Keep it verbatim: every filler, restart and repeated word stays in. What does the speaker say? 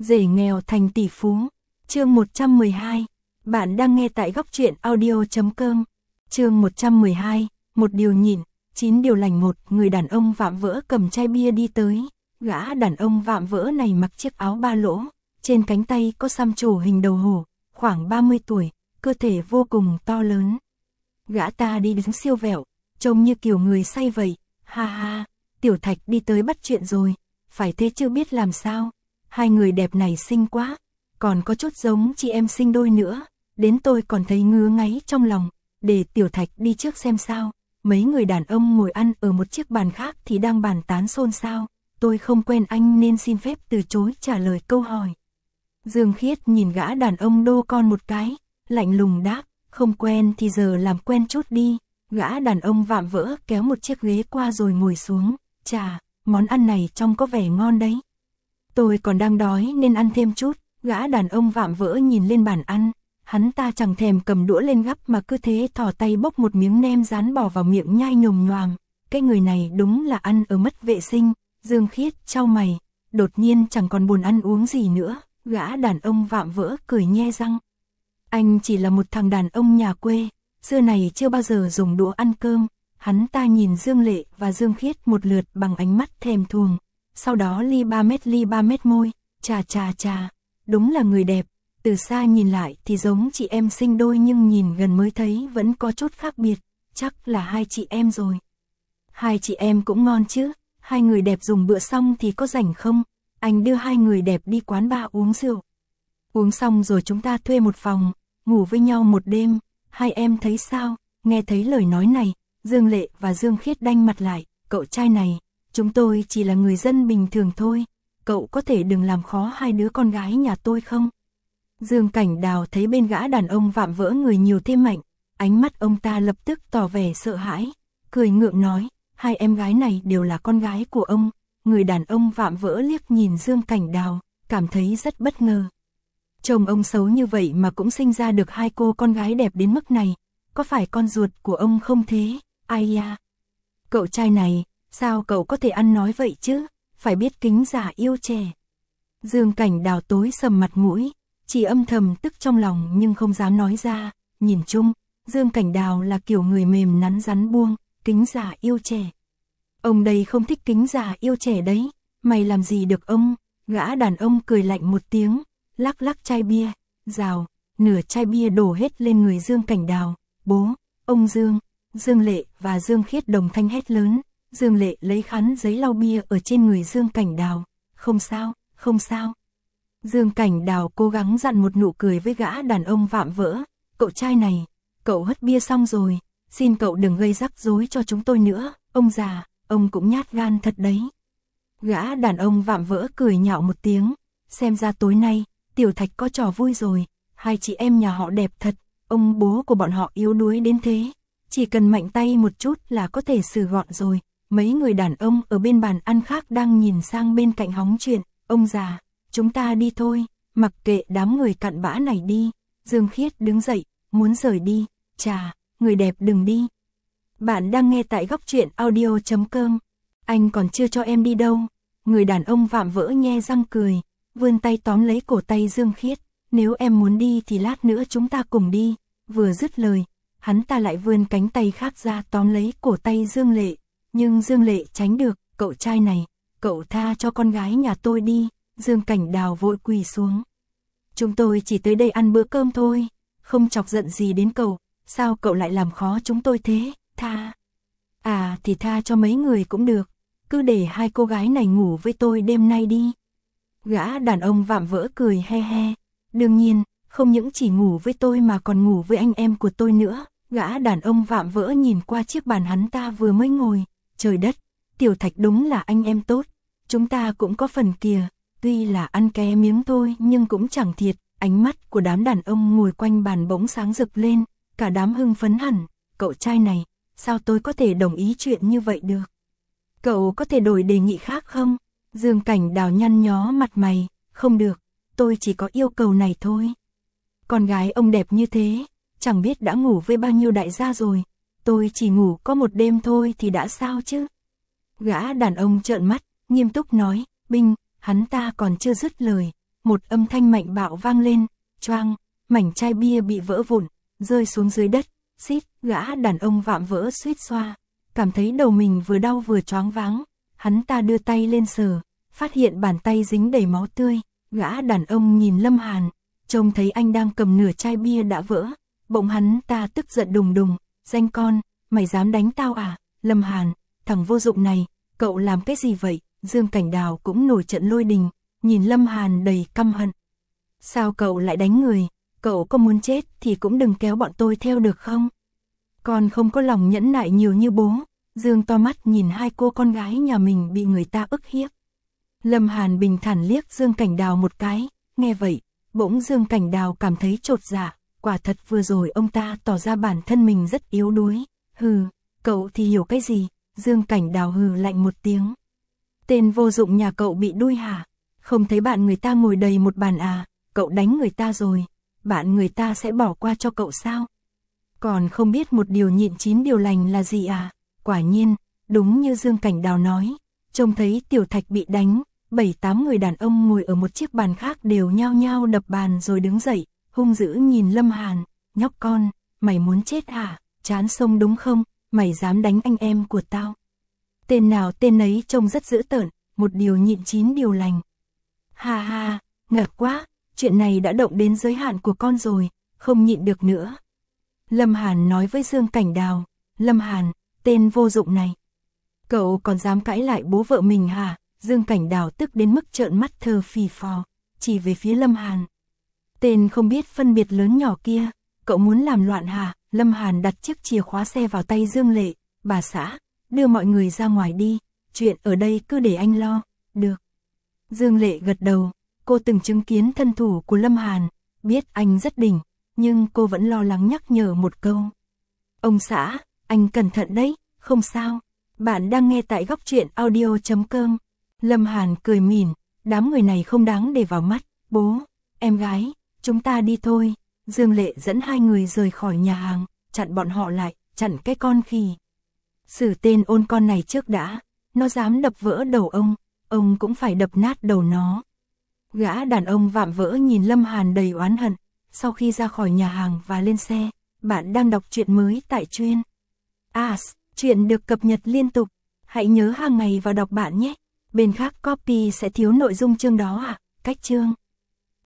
Rể nghèo thành tỷ phú. Chương một trăm mười hai. Bạn đang nghe tại góc truyện audio chấm com. Chương một trăm mười hai. Một điều nhịn, chín điều lành. Một người đàn ông vạm vỡ cầm chai bia đi tới. Gã đàn ông vạm vỡ này mặc chiếc áo ba lỗ, trên cánh tay có xăm trổ hình đầu hổ, khoảng ba mươi tuổi, cơ thể vô cùng to lớn. Gã ta đi đứng siêu vẹo, trông như kiểu người say vậy. Ha ha, Tiểu Thạch đi tới bắt chuyện rồi, phải thế chưa biết làm sao. Hai người đẹp này xinh quá, còn có chút giống chị em sinh đôi nữa, đến tôi còn thấy ngứa ngáy trong lòng, để Tiểu Thạch đi trước xem sao. Mấy người đàn ông ngồi ăn ở một chiếc bàn khác thì đang bàn tán xôn xao. Tôi không quen anh nên xin phép từ chối trả lời câu hỏi. Dương Khiết nhìn gã đàn ông đô con một cái, lạnh lùng đáp, không quen thì giờ làm quen chút đi. Gã đàn ông vạm vỡ kéo một chiếc ghế qua rồi ngồi xuống. Chà, món ăn này trông có vẻ ngon đấy. Tôi còn đang đói nên ăn thêm chút. Gã đàn ông vạm vỡ nhìn lên bàn ăn, hắn ta chẳng thèm cầm đũa lên gắp mà cứ thế thò tay bốc một miếng nem rán bỏ vào miệng nhai nhồm nhoàm. Cái người này đúng là ăn ở mất vệ sinh. Dương Khiết chau mày, đột nhiên chẳng còn buồn ăn uống gì nữa. Gã đàn ông vạm vỡ cười nhe răng. Anh chỉ là một thằng đàn ông nhà quê, xưa này chưa bao giờ dùng đũa ăn cơm. Hắn ta nhìn Dương Lệ và Dương Khiết một lượt bằng ánh mắt thèm thuồng, sau đó li ba mét li ba mét môi, chà chà chà, đúng là người đẹp. Từ xa nhìn lại thì giống chị em sinh đôi nhưng nhìn gần mới thấy vẫn có chút khác biệt, chắc là hai chị em rồi. Hai chị em cũng ngon chứ. Hai người đẹp dùng bữa xong thì có rảnh không? Anh đưa hai người đẹp đi quán bar uống rượu. Uống xong rồi chúng ta thuê một phòng, ngủ với nhau một đêm. Hai em thấy sao? Nghe thấy lời nói này, Dương Lệ và Dương Khiết đanh mặt lại. Cậu trai này, chúng tôi chỉ là người dân bình thường thôi. Cậu có thể đừng làm khó hai đứa con gái nhà tôi không? Dương Cảnh Đào thấy bên gã đàn ông vạm vỡ người nhiều thêm mạnh. Ánh mắt ông ta lập tức tỏ vẻ sợ hãi, cười ngượng nói. Hai em gái này đều là con gái của ông. Người đàn ông vạm vỡ liếc nhìn Dương Cảnh Đào, cảm thấy rất bất ngờ. Chồng ông xấu như vậy mà cũng sinh ra được hai cô con gái đẹp đến mức này. Có phải con ruột của ông không thế? Ai da? Cậu trai này, sao cậu có thể ăn nói vậy chứ? Phải biết kính già yêu trẻ. Dương Cảnh Đào tối sầm mặt mũi, chỉ âm thầm tức trong lòng nhưng không dám nói ra. Nhìn chung, Dương Cảnh Đào là kiểu người mềm nắn rắn buông. Kính già yêu trẻ. Ông đây không thích kính già yêu trẻ đấy. Mày làm gì được ông? Gã đàn ông cười lạnh một tiếng, lắc lắc chai bia, rào, nửa chai bia đổ hết lên người Dương Cảnh Đào. Bố, ông Dương. Dương Lệ và Dương Khiết đồng thanh hét lớn. Dương Lệ lấy khăn giấy lau bia ở trên người Dương Cảnh Đào. Không sao, không sao. Dương Cảnh Đào cố gắng dặn một nụ cười với gã đàn ông vạm vỡ. Cậu trai này, cậu hất bia xong rồi. Xin cậu đừng gây rắc rối cho chúng tôi nữa, ông già, ông cũng nhát gan thật đấy. Gã đàn ông vạm vỡ cười nhạo một tiếng, xem ra tối nay, Tiểu Thạch có trò vui rồi, hai chị em nhà họ đẹp thật, ông bố của bọn họ yếu đuối đến thế, chỉ cần mạnh tay một chút là có thể xử gọn rồi. Mấy người đàn ông ở bên bàn ăn khác đang nhìn sang bên cạnh hóng chuyện, ông già, chúng ta đi thôi, mặc kệ đám người cặn bã này đi. Dương Khiết đứng dậy, muốn rời đi, chà. Người đẹp đừng đi. Bạn đang nghe tại góc truyện audio chấm com. Anh còn chưa cho em đi đâu. Người đàn ông vạm vỡ nhe răng cười, vươn tay tóm lấy cổ tay Dương Khiết. Nếu em muốn đi thì lát nữa chúng ta cùng đi. Vừa dứt lời, hắn ta lại vươn cánh tay khác ra tóm lấy cổ tay Dương Lệ. Nhưng Dương Lệ tránh được. Cậu trai này, cậu tha cho con gái nhà tôi đi. Dương Cảnh Đào vội quỳ xuống. Chúng tôi chỉ tới đây ăn bữa cơm thôi, không chọc giận gì đến cậu. Sao cậu lại làm khó chúng tôi thế? Tha. À thì tha cho mấy người cũng được. Cứ để hai cô gái này ngủ với tôi đêm nay đi. Gã đàn ông vạm vỡ cười he he. Đương nhiên, không những chỉ ngủ với tôi mà còn ngủ với anh em của tôi nữa. Gã đàn ông vạm vỡ nhìn qua chiếc bàn hắn ta vừa mới ngồi. Trời đất, Tiểu Thạch đúng là anh em tốt. Chúng ta cũng có phần kìa. Tuy là ăn ké miếng thôi nhưng cũng chẳng thiệt. Ánh mắt của đám đàn ông ngồi quanh bàn bỗng sáng rực lên. Cả đám hưng phấn hẳn. Cậu trai này, sao tôi có thể đồng ý chuyện như vậy được? Cậu có thể đổi đề nghị khác không? Dương Cảnh Đào nhăn nhó mặt mày. Không được, tôi chỉ có yêu cầu này thôi. Con gái ông đẹp như thế, chẳng biết đã ngủ với bao nhiêu đại gia rồi. Tôi chỉ ngủ có một đêm thôi thì đã sao chứ? Gã đàn ông trợn mắt, nghiêm túc nói. Binh, hắn ta còn chưa dứt lời. một âm thanh mạnh bạo vang lên, choang, mảnh chai bia bị vỡ vụn, rơi xuống dưới đất, xít, gã đàn ông vạm vỡ suýt xoa, cảm thấy đầu mình vừa đau vừa choáng váng, hắn ta đưa tay lên sờ, phát hiện bàn tay dính đầy máu tươi, gã đàn ông nhìn Lâm Hàn, trông thấy anh đang cầm nửa chai bia đã vỡ, bỗng hắn ta tức giận đùng đùng, danh con, mày dám đánh tao à, Lâm Hàn, thằng vô dụng này, cậu làm cái gì vậy, Dương Cảnh Đào cũng nổi trận lôi đình, nhìn Lâm Hàn đầy căm hận. Sao cậu lại đánh người, cậu có muốn chết thì cũng đừng kéo bọn tôi theo được không? Con không có lòng nhẫn nại nhiều như bố, Dương to mắt nhìn hai cô con gái nhà mình bị người ta ức hiếp. Lâm Hàn bình thản liếc Dương Cảnh Đào một cái, nghe vậy, bỗng Dương Cảnh Đào cảm thấy chột dạ, quả thật vừa rồi ông ta tỏ ra bản thân mình rất yếu đuối, hừ, cậu thì hiểu cái gì, Dương Cảnh Đào hừ lạnh một tiếng. Tên vô dụng nhà cậu bị đuôi hả, không thấy bạn người ta ngồi đầy một bàn à, cậu đánh người ta rồi, bạn người ta sẽ bỏ qua cho cậu sao? Còn không biết một điều nhịn chín điều lành là gì à, quả nhiên, đúng như Dương Cảnh Đào nói, trông thấy Tiểu Thạch bị đánh, bảy tám người đàn ông ngồi ở một chiếc bàn khác đều nhao nhao đập bàn rồi đứng dậy, hung dữ nhìn Lâm Hàn, nhóc con, mày muốn chết hả, chán sông đúng không, mày dám đánh anh em của tao. Tên nào tên ấy trông rất dữ tợn, một điều nhịn chín điều lành. Ha ha, ngợp quá, chuyện này đã động đến giới hạn của con rồi, không nhịn được nữa. Lâm Hàn nói với Dương Cảnh Đào, Lâm Hàn, tên vô dụng này. Cậu còn dám cãi lại bố vợ mình hả? Dương Cảnh Đào tức đến mức trợn mắt thờ phì phò, chỉ về phía Lâm Hàn. Tên không biết phân biệt lớn nhỏ kia, cậu muốn làm loạn hả? Lâm Hàn đặt chiếc chìa khóa xe vào tay Dương Lệ, bà xã, đưa mọi người ra ngoài đi, chuyện ở đây cứ để anh lo, được. Dương Lệ gật đầu, cô từng chứng kiến thân thủ của Lâm Hàn, biết anh rất đỉnh, nhưng cô vẫn lo lắng nhắc nhở một câu. Ông xã, anh cẩn thận đấy, không sao, bạn đang nghe tại góc truyện audio chấm com. Lâm Hàn cười mỉm, đám người này không đáng để vào mắt, bố, em gái, chúng ta đi thôi. Dương Lệ dẫn hai người rời khỏi nhà hàng, chặn bọn họ lại, chặn cái con khỉ. Xử tên ôn con này trước đã, nó dám đập vỡ đầu ông, ông cũng phải đập nát đầu nó. Gã đàn ông vạm vỡ nhìn Lâm Hàn đầy oán hận, sau khi ra khỏi nhà hàng và lên xe, bạn đang đọc truyện mới tại Chuyên As, truyện được cập nhật liên tục, hãy nhớ hàng ngày vào đọc bạn nhé, bên khác copy sẽ thiếu nội dung chương đó à, cách chương.